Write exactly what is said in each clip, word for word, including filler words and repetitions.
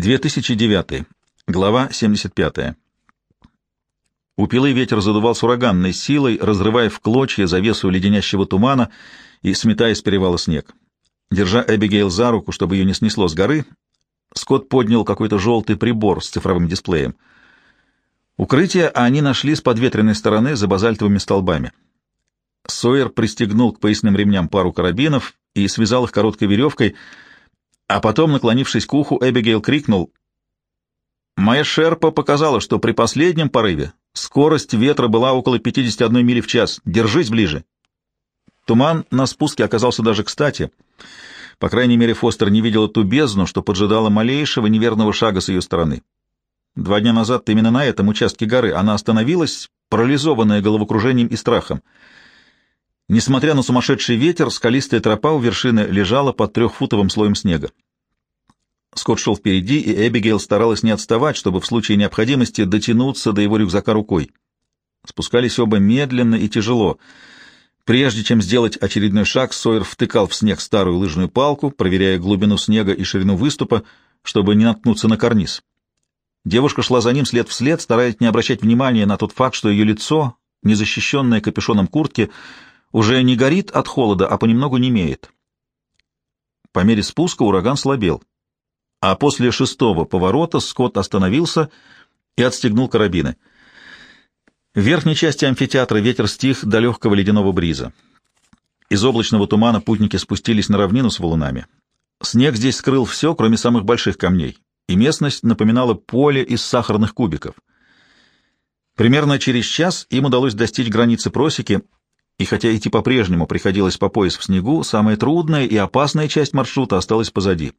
две тысячи девятый. Глава семьдесят пятая. Упилый ветер задувал с ураганной силой, разрывая в клочья завесу леденящего тумана и сметая с перевала снег. Держа Эбигейл за руку, чтобы ее не снесло с горы, Скотт поднял какой-то желтый прибор с цифровым дисплеем. Укрытие они нашли с подветренной стороны за базальтовыми столбами. Сойер пристегнул к поясным ремням пару карабинов и связал их короткой веревкой, а потом, наклонившись к уху, Эбигейл крикнул: «Моя шерпа показала, что при последнем порыве скорость ветра была около пятидесяти одной мили в час. Держись ближе». Туман на спуске оказался даже кстати. По крайней мере, Фостер не видела ту бездну, что поджидала малейшего неверного шага с ее стороны. Два дня назад именно на этом участке горы она остановилась, парализованная головокружением и страхом. Несмотря на сумасшедший ветер, скалистая тропа у вершины лежала под трехфутовым слоем снега. Скотт шел впереди, и Эбигейл старалась не отставать, чтобы в случае необходимости дотянуться до его рюкзака рукой. Спускались оба медленно и тяжело. Прежде чем сделать очередной шаг, Сойер втыкал в снег старую лыжную палку, проверяя глубину снега и ширину выступа, чтобы не наткнуться на карниз. Девушка шла за ним след в след, стараясь не обращать внимания на тот факт, что ее лицо, незащищенное капюшоном куртки, уже не горит от холода, а понемногу немеет. По мере спуска ураган слабел, а после шестого поворота Скотт остановился и отстегнул карабины. В верхней части амфитеатра ветер стих до легкого ледяного бриза. Из облачного тумана путники спустились на равнину с валунами. Снег здесь скрыл все, кроме самых больших камней, и местность напоминала поле из сахарных кубиков. Примерно через час им удалось достичь границы просеки, и хотя идти по-прежнему приходилось по пояс в снегу, самая трудная и опасная часть маршрута осталась позади.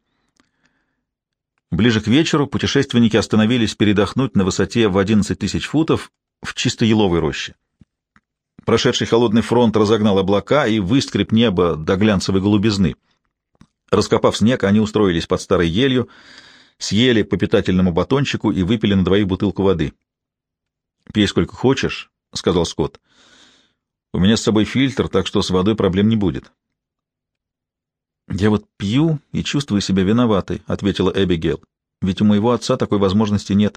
Ближе к вечеру путешественники остановились передохнуть на высоте в одиннадцать тысяч футов в чисто еловой роще. Прошедший холодный фронт разогнал облака и выскреб небо до глянцевой голубизны. Раскопав снег, они устроились под старой елью, съели по питательному батончику и выпили на двоих бутылку воды. «Пей сколько хочешь», — сказал Скотт. «У меня с собой фильтр, так что с водой проблем не будет». «Я вот пью и чувствую себя виноватой», — ответила Эбигейл. «Ведь у моего отца такой возможности нет».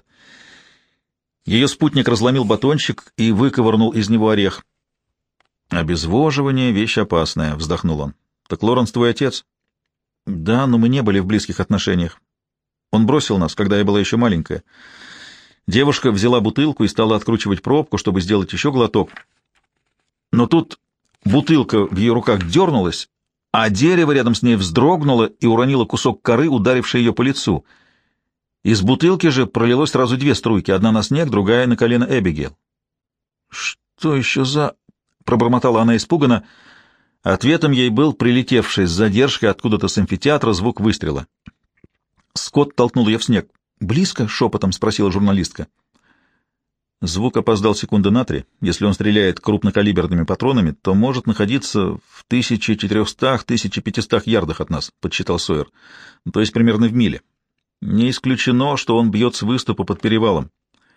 Ее спутник разломил батончик и выковырнул из него орех. «Обезвоживание — вещь опасная», — вздохнул он. «Так Лоренс твой отец?» «Да, но мы не были в близких отношениях. Он бросил нас, когда я была еще маленькая». Девушка взяла бутылку и стала откручивать пробку, чтобы сделать еще глоток. Но тут бутылка в ее руках дернулась, а дерево рядом с ней вздрогнуло и уронило кусок коры, ударивший ее по лицу. Из бутылки же пролилось сразу две струйки, одна на снег, другая на колено Эбигейл. «Что еще за...» — пробормотала она испуганно. Ответом ей был прилетевший с задержкой откуда-то с амфитеатра звук выстрела. Скотт толкнул ее в снег. «Близко?» — шепотом спросила журналистка. Звук опоздал секунды на три. Если он стреляет крупнокалиберными патронами, то может находиться в тысяча четырехстах — тысяча пятистах ярдах от нас, — подсчитал Сойер, то есть примерно в миле. Не исключено, что он бьет с выступа под перевалом.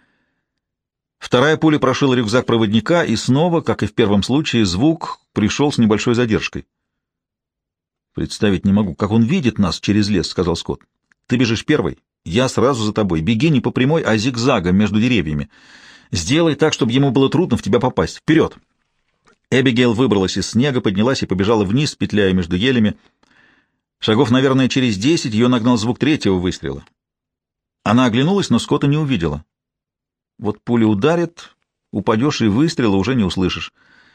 Вторая пуля прошила рюкзак проводника, и снова, как и в первом случае, звук пришел с небольшой задержкой. «Представить не могу, как он видит нас через лес», — сказал Скотт. «Ты бежишь первый, я сразу за тобой. Беги не по прямой, а зигзагом между деревьями. Сделай так, чтобы ему было трудно в тебя попасть. Вперед!» Эбигейл выбралась из снега, поднялась и побежала вниз, петляя между елями. Шагов, наверное, через десять ее нагнал звук третьего выстрела. Она оглянулась, но Скотта не увидела. Вот пуля ударит, упадешь и выстрела уже не услышишь.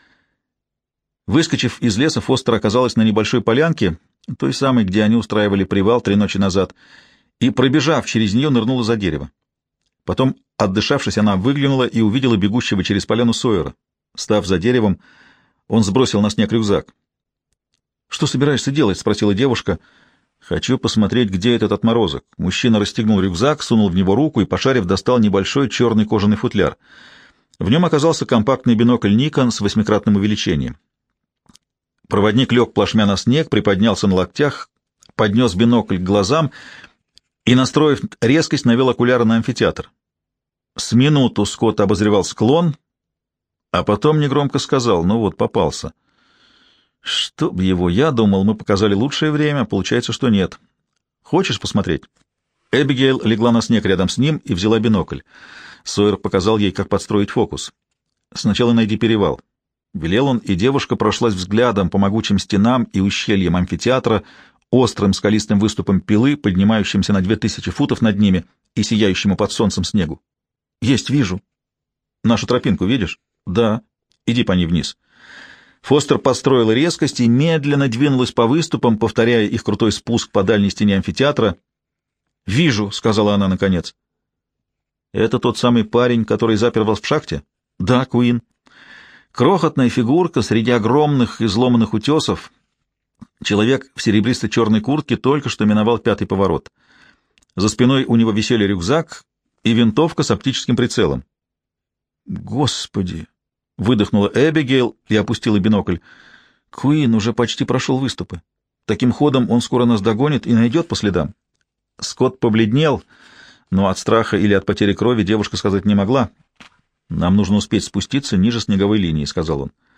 Выскочив из леса, Фостер оказалась на небольшой полянке, той самой, где они устраивали привал три ночи назад, и, пробежав через нее, нырнула за дерево. Потом, отдышавшись, она выглянула и увидела бегущего через поляну Сойера. Став за деревом, он сбросил на снег рюкзак. «Что собираешься делать?» — спросила девушка. «Хочу посмотреть, где этот отморозок». Мужчина расстегнул рюкзак, сунул в него руку и, пошарив, достал небольшой черный кожаный футляр. В нем оказался компактный бинокль Nikon с восьмикратным увеличением. Проводник лег плашмя на снег, приподнялся на локтях, поднес бинокль к глазам и, настроив резкость, навел окуляры на амфитеатр. С минуту Скотт обозревал склон, а потом негромко сказал: «Ну вот, попался». «Чтоб его, я думал, мы показали лучшее время, получается, что нет. Хочешь посмотреть?» Эбигейл легла на снег рядом с ним и взяла бинокль. Сойер показал ей, как подстроить фокус. «Сначала найди перевал». Велел он, и девушка прошлась взглядом по могучим стенам и ущельям амфитеатра, острым скалистым выступом пилы, поднимающимся на две тысячи футов над ними и сияющему под солнцем снегу. «Есть, вижу». «Нашу тропинку видишь?» «Да». «Иди по ней вниз». Фостер построила резкость и медленно двинулась по выступам, повторяя их крутой спуск по дальней стене амфитеатра. «Вижу», — сказала она наконец. «Это тот самый парень, который запер вас в шахте?» «Да, Куин». Крохотная фигурка среди огромных изломанных утесов. Человек в серебристо-черной куртке только что миновал пятый поворот. За спиной у него висели рюкзак и винтовка с оптическим прицелом. «Господи!» — выдохнула Эбигейл и опустила бинокль. «Куин уже почти прошел выступы. Таким ходом он скоро нас догонит и найдет по следам». Скотт побледнел, но от страха или от потери крови девушка сказать не могла. «Нам нужно успеть спуститься ниже снеговой линии», — сказал он.